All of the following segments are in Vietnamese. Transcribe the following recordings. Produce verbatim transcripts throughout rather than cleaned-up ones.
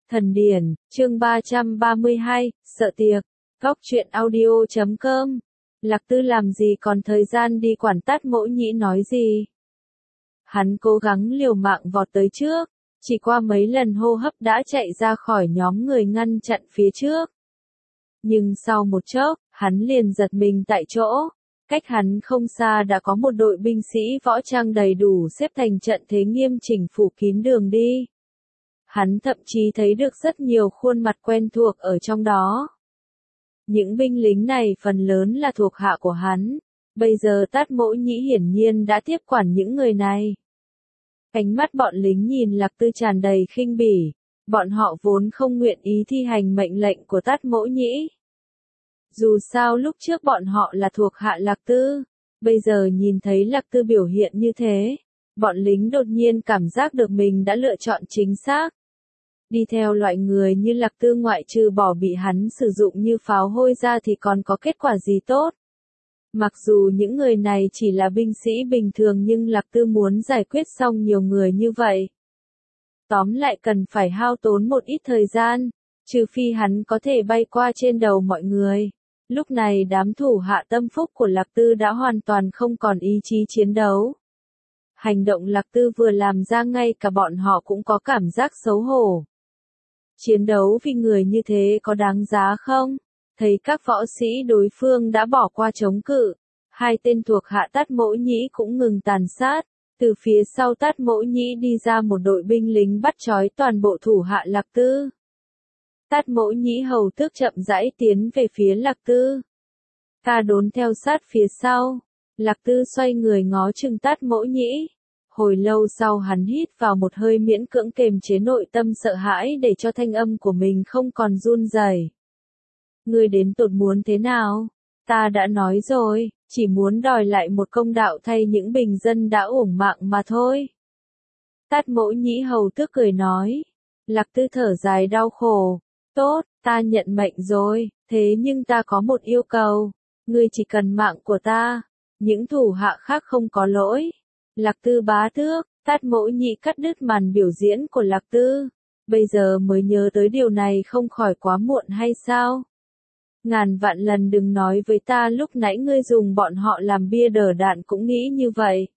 Thần điển, chương ba trăm ba mươi hai, sợ tiệc, góc truyện audio chấm com. Lạc Tư làm gì còn thời gian đi quản Tát Mỗ Nhĩ nói gì. Hắn cố gắng liều mạng vọt tới trước, chỉ qua mấy lần hô hấp đã chạy ra khỏi nhóm người ngăn chặn phía trước. Nhưng sau một chốc, hắn liền giật mình tại chỗ. Cách hắn không xa đã có một đội binh sĩ võ trang đầy đủ xếp thành trận thế nghiêm chỉnh phủ kín đường đi. Hắn thậm chí thấy được rất nhiều khuôn mặt quen thuộc ở trong đó. Những binh lính này phần lớn là thuộc hạ của hắn. Bây giờ Tát Mỗ Nhĩ hiển nhiên đã tiếp quản những người này. Ánh mắt bọn lính nhìn Lạc Tư tràn đầy khinh bỉ. Bọn họ vốn không nguyện ý thi hành mệnh lệnh của Tát Mỗ Nhĩ. Dù sao lúc trước bọn họ là thuộc hạ Lạc Tư. Bây giờ nhìn thấy Lạc Tư biểu hiện như thế. Bọn lính đột nhiên cảm giác được mình đã lựa chọn chính xác. Đi theo loại người như Lạc Tư ngoại trừ bỏ bị hắn sử dụng như pháo hôi ra thì còn có kết quả gì tốt. Mặc dù những người này chỉ là binh sĩ bình thường nhưng Lạc Tư muốn giải quyết xong nhiều người như vậy. Tóm lại cần phải hao tốn một ít thời gian, trừ phi hắn có thể bay qua trên đầu mọi người. Lúc này đám thủ hạ tâm phúc của Lạc Tư đã hoàn toàn không còn ý chí chiến đấu. Hành động Lạc Tư vừa làm ra ngay cả bọn họ cũng có cảm giác xấu hổ. Chiến đấu vì người như thế có đáng giá không? Thấy các võ sĩ đối phương đã bỏ qua chống cự. Hai tên thuộc hạ Tát Mỗ Nhĩ cũng ngừng tàn sát. Từ phía sau Tát Mỗ Nhĩ đi ra một đội binh lính bắt trói toàn bộ thủ hạ Lạc Tư. Tát Mỗ Nhĩ hầu tước chậm rãi tiến về phía Lạc Tư. Ca Đốn theo sát phía sau. Lạc Tư xoay người ngó chừng Tát Mỗ Nhĩ. Hồi lâu sau hắn hít vào một hơi miễn cưỡng kềm chế nội tâm sợ hãi để cho thanh âm của mình không còn run rẩy. Ngươi đến tột muốn thế nào? Ta đã nói rồi, chỉ muốn đòi lại một công đạo thay những bình dân đã uổng mạng mà thôi. Tát Mỗ Nhĩ hầu tước cười nói. Lạc Tư thở dài đau khổ. Tốt, ta nhận mệnh rồi, thế nhưng ta có một yêu cầu. Ngươi chỉ cần mạng của ta. Những thủ hạ khác không có lỗi. Lạc Tư bá tước, Tát Mỗ Nhĩ cắt đứt màn biểu diễn của Lạc Tư. Bây giờ mới nhớ tới điều này không khỏi quá muộn hay sao? Ngàn vạn lần đừng nói với ta lúc nãy ngươi dùng bọn họ làm bia đỡ đạn cũng nghĩ như vậy.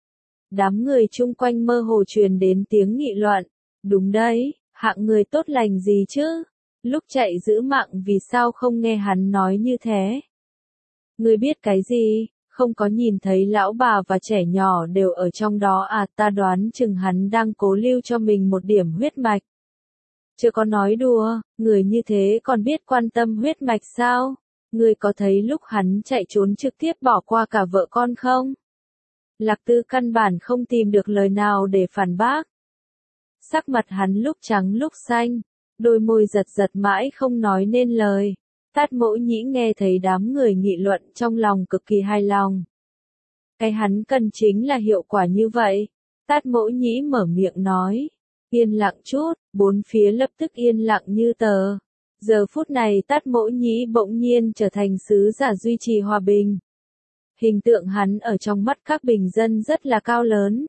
Đám người chung quanh mơ hồ truyền đến tiếng nghị luận. Đúng đấy, hạng người tốt lành gì chứ? Lúc chạy giữ mạng vì sao không nghe hắn nói như thế? Ngươi biết cái gì? Không có nhìn thấy lão bà và trẻ nhỏ đều ở trong đó à, ta đoán chừng hắn đang cố lưu cho mình một điểm huyết mạch. Chưa có nói đùa, người như thế còn biết quan tâm huyết mạch sao? Ngươi có thấy lúc hắn chạy trốn trực tiếp bỏ qua cả vợ con không? Lạc Tư căn bản không tìm được lời nào để phản bác. Sắc mặt hắn lúc trắng lúc xanh, đôi môi giật giật mãi không nói nên lời. Tát Mỗ Nhĩ nghe thấy đám người nghị luận trong lòng cực kỳ hài lòng. Cái hắn cần chính là hiệu quả như vậy. Tát Mỗ Nhĩ mở miệng nói. Yên lặng chút, bốn phía lập tức yên lặng như tờ. Giờ phút này Tát Mỗ Nhĩ bỗng nhiên trở thành sứ giả duy trì hòa bình. Hình tượng hắn ở trong mắt các bình dân rất là cao lớn.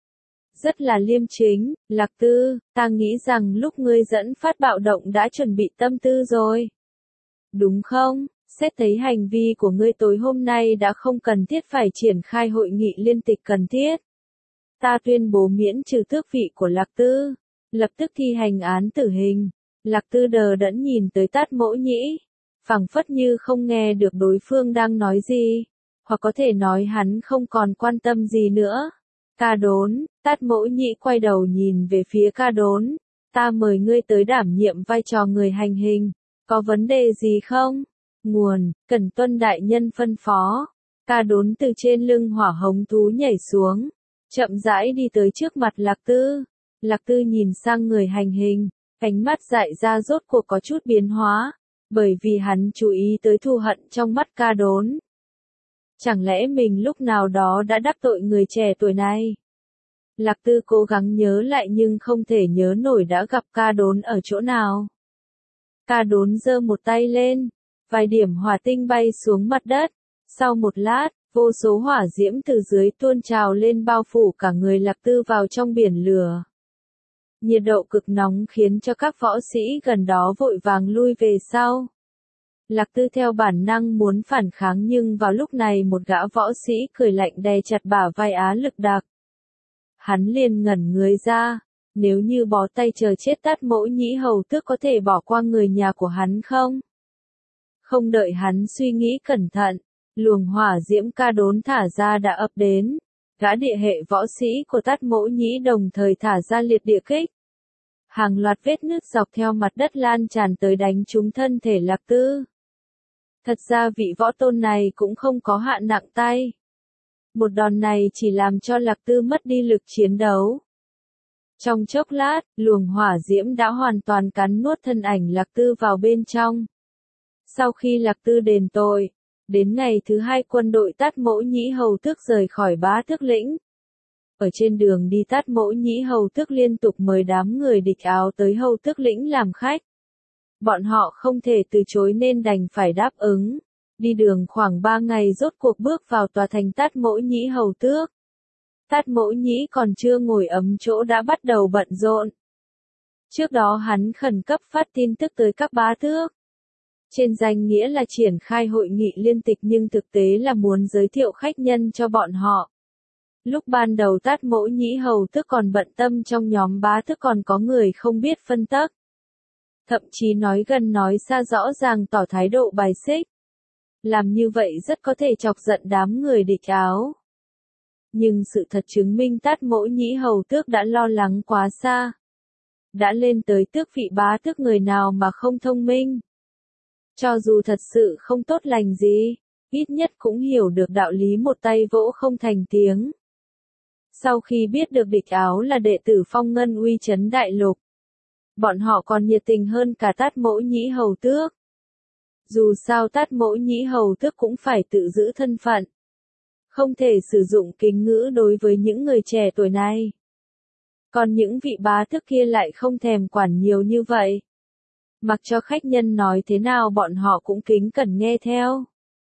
Rất là liêm chính. Lạc Tư, ta nghĩ rằng lúc ngươi dẫn phát bạo động đã chuẩn bị tâm tư rồi. Đúng không? Xét thấy hành vi của ngươi tối hôm nay đã không cần thiết phải triển khai hội nghị liên tịch cần thiết. Ta tuyên bố miễn trừ tước vị của Lạc Tư. Lập tức thi hành án tử hình. Lạc Tư đờ đẫn nhìn tới Tát Mỗ Nhĩ. Phảng phất như không nghe được đối phương đang nói gì. Hoặc có thể nói hắn không còn quan tâm gì nữa. Ca Đốn, Tát Mỗ Nhĩ quay đầu nhìn về phía Ca Đốn. Ta mời ngươi tới đảm nhiệm vai trò người hành hình. Có vấn đề gì không? Nguồn, cần tuân đại nhân phân phó. Ca Đốn từ trên lưng hỏa hống thú nhảy xuống. Chậm rãi đi tới trước mặt Lạc Tư. Lạc Tư nhìn sang người hành hình. Ánh mắt dại ra rốt cuộc có chút biến hóa. Bởi vì hắn chú ý tới thù hận trong mắt Ca Đốn. Chẳng lẽ mình lúc nào đó đã đắc tội người trẻ tuổi này? Lạc Tư cố gắng nhớ lại nhưng không thể nhớ nổi đã gặp Ca Đốn ở chỗ nào. Ca Đốn giơ một tay lên, vài điểm hỏa tinh bay xuống mặt đất. Sau một lát, vô số hỏa diễm từ dưới tuôn trào lên bao phủ cả người Lạc Tư vào trong biển lửa. Nhiệt độ cực nóng khiến cho các võ sĩ gần đó vội vàng lui về sau. Lạc Tư theo bản năng muốn phản kháng nhưng vào lúc này một gã võ sĩ cười lạnh đè chặt bả vai Á Lực Đạc. Hắn liền ngẩn người ra, nếu như bó tay chờ chết Tát Mỗ Nhĩ Hầu Tước có thể bỏ qua người nhà của hắn không? Không đợi hắn suy nghĩ cẩn thận, luồng hỏa diễm ca đốn thả ra đã ập đến. Gã địa hệ võ sĩ của Tát Mỗ Nhĩ đồng thời thả ra liệt địa kích. Hàng loạt vết nứt dọc theo mặt đất lan tràn tới đánh trúng thân thể Lạc Tư. Thật ra vị võ tôn này cũng không có hạ nặng tay. Một đòn này chỉ làm cho Lạc Tư mất đi lực chiến đấu. Trong chốc lát, luồng hỏa diễm đã hoàn toàn cắn nuốt thân ảnh Lạc Tư vào bên trong. Sau khi Lạc Tư đền tội, đến ngày thứ hai quân đội Tát Mỗ Nhĩ Hầu Tước rời khỏi Bá Tước Lĩnh. Ở trên đường đi Tát Mỗ Nhĩ Hầu Tước liên tục mời đám người địch Áo tới Hầu Tước Lĩnh làm khách. Bọn họ không thể từ chối nên đành phải đáp ứng. Đi đường khoảng ba ngày rốt cuộc bước vào tòa thành Tát Mỗ Nhĩ Hầu Tước. Tát Mỗ Nhĩ còn chưa ngồi ấm chỗ đã bắt đầu bận rộn. Trước đó hắn khẩn cấp phát tin tức tới các bá tước. Trên danh nghĩa là triển khai hội nghị liên tịch nhưng thực tế là muốn giới thiệu khách nhân cho bọn họ. Lúc ban đầu Tát Mỗ Nhĩ Hầu Tước còn bận tâm trong nhóm bá tước còn có người không biết phân tắc. Thậm chí nói gần nói xa rõ ràng tỏ thái độ bài xích. Làm như vậy rất có thể chọc giận đám người địch Áo. Nhưng sự thật chứng minh Tát Mỗ Nhĩ Hầu Tước đã lo lắng quá xa. Đã lên tới tước vị bá tước người nào mà không thông minh. Cho dù thật sự không tốt lành gì, ít nhất cũng hiểu được đạo lý một tay vỗ không thành tiếng. Sau khi biết được địch Áo là đệ tử Phong Ngân uy chấn đại lục, bọn họ còn nhiệt tình hơn cả Tát Mỗ Nhĩ Hầu Tước. Dù sao Tát Mỗ Nhĩ Hầu Tước cũng phải tự giữ thân phận. Không thể sử dụng kính ngữ đối với những người trẻ tuổi này. Còn những vị bá tước kia lại không thèm quản nhiều như vậy. Mặc cho khách nhân nói thế nào bọn họ cũng kính cẩn nghe theo.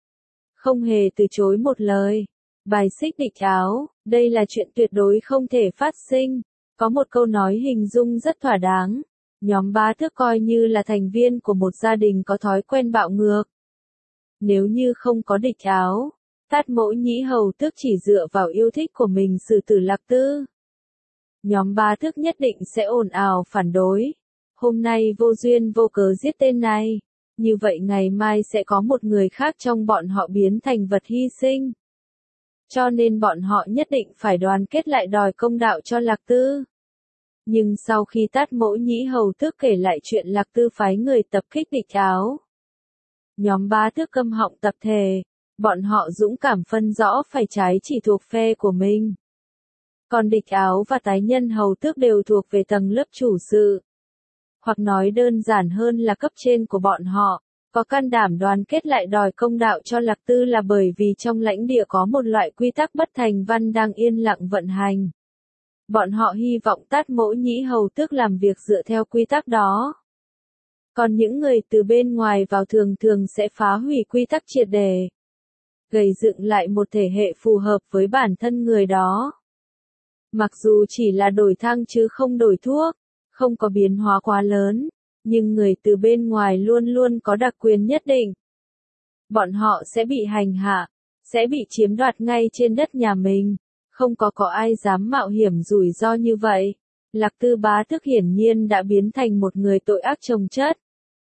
Không hề từ chối một lời. Bài xích địch Áo, đây là chuyện tuyệt đối không thể phát sinh. Có một câu nói hình dung rất thỏa đáng. Nhóm bá tước coi như là thành viên của một gia đình có thói quen bạo ngược. Nếu như không có địch Áo, Tát Mỗ Nhĩ Hầu Tước chỉ dựa vào yêu thích của mình xử tử Lạc Tư. Nhóm bá tước nhất định sẽ ồn ào phản đối. Hôm nay vô duyên vô cớ giết tên này. Như vậy ngày mai sẽ có một người khác trong bọn họ biến thành vật hy sinh. Cho nên bọn họ nhất định phải đoàn kết lại đòi công đạo cho Lạc Tư. Nhưng sau khi Tát Mỗ Nhĩ Hầu Tước kể lại chuyện Lạc Tư phái người tập kích địch Áo, nhóm bá tước câm họng tập thể. Bọn họ dũng cảm phân rõ phải trái chỉ thuộc phe của mình. Còn địch Áo và tái nhân Hầu Tước đều thuộc về tầng lớp chủ sự. Hoặc nói đơn giản hơn là cấp trên của bọn họ, có can đảm đoàn kết lại đòi công đạo cho Lạc Tư là bởi vì trong lãnh địa có một loại quy tắc bất thành văn đang yên lặng vận hành. Bọn họ hy vọng Tát Mỗ Nhĩ Hầu Tước làm việc dựa theo quy tắc đó. Còn những người từ bên ngoài vào thường thường sẽ phá hủy quy tắc triệt để. Gầy dựng lại một thể hệ phù hợp với bản thân người đó. Mặc dù chỉ là đổi thang chứ không đổi thuốc, không có biến hóa quá lớn, nhưng người từ bên ngoài luôn luôn có đặc quyền nhất định. Bọn họ sẽ bị hành hạ, sẽ bị chiếm đoạt ngay trên đất nhà mình, không có có ai dám mạo hiểm rủi ro như vậy. Lạc Tư bá tước hiển nhiên đã biến thành một người tội ác chồng chất.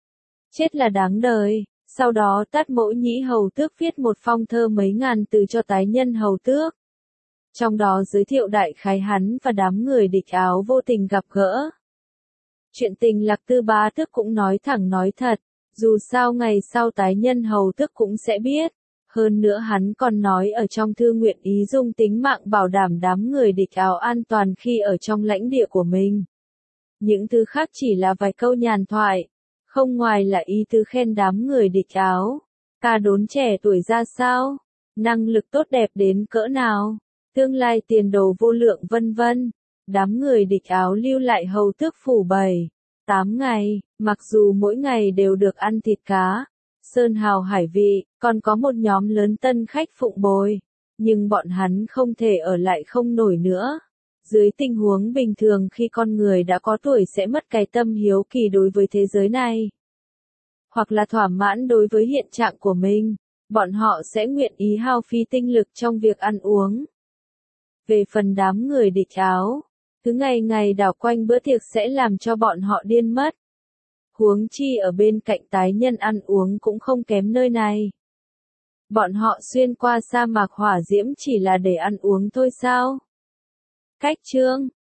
Chết là đáng đời. Sau đó Tát Mỗ Nhĩ Hầu Tước viết một phong thơ mấy ngàn từ cho tái nhân Hầu Tước. Trong đó giới thiệu đại khái hắn và đám người địch Áo vô tình gặp gỡ. Chuyện tình Lạc Tư bá tước cũng nói thẳng nói thật, dù sao ngày sau tái nhân Hầu Tước cũng sẽ biết. Hơn nữa hắn còn nói ở trong thư nguyện ý dùng tính mạng bảo đảm đám người địch Áo an toàn khi ở trong lãnh địa của mình. Những thứ khác chỉ là vài câu nhàn thoại. Không ngoài là ý tứ khen đám người địch Áo. Ca đốn trẻ tuổi ra sao? Năng lực tốt đẹp đến cỡ nào? Tương lai tiền đồ vô lượng vân vân. Đám người địch Áo lưu lại Hầu Tước phủ bảy, tám ngày, mặc dù mỗi ngày đều được ăn thịt cá, sơn hào hải vị, còn có một nhóm lớn tân khách phụng bồi. Nhưng bọn hắn không thể ở lại không nổi nữa. Dưới tình huống bình thường khi con người đã có tuổi sẽ mất cái tâm hiếu kỳ đối với thế giới này, hoặc là thỏa mãn đối với hiện trạng của mình, bọn họ sẽ nguyện ý hao phí tinh lực trong việc ăn uống. Về phần đám người địch áo, cứ ngày ngày đảo quanh bữa tiệc sẽ làm cho bọn họ điên mất. Huống chi ở bên cạnh tái nhân ăn uống cũng không kém nơi này. Bọn họ xuyên qua sa mạc hỏa diễm chỉ là để ăn uống thôi sao? Cách chương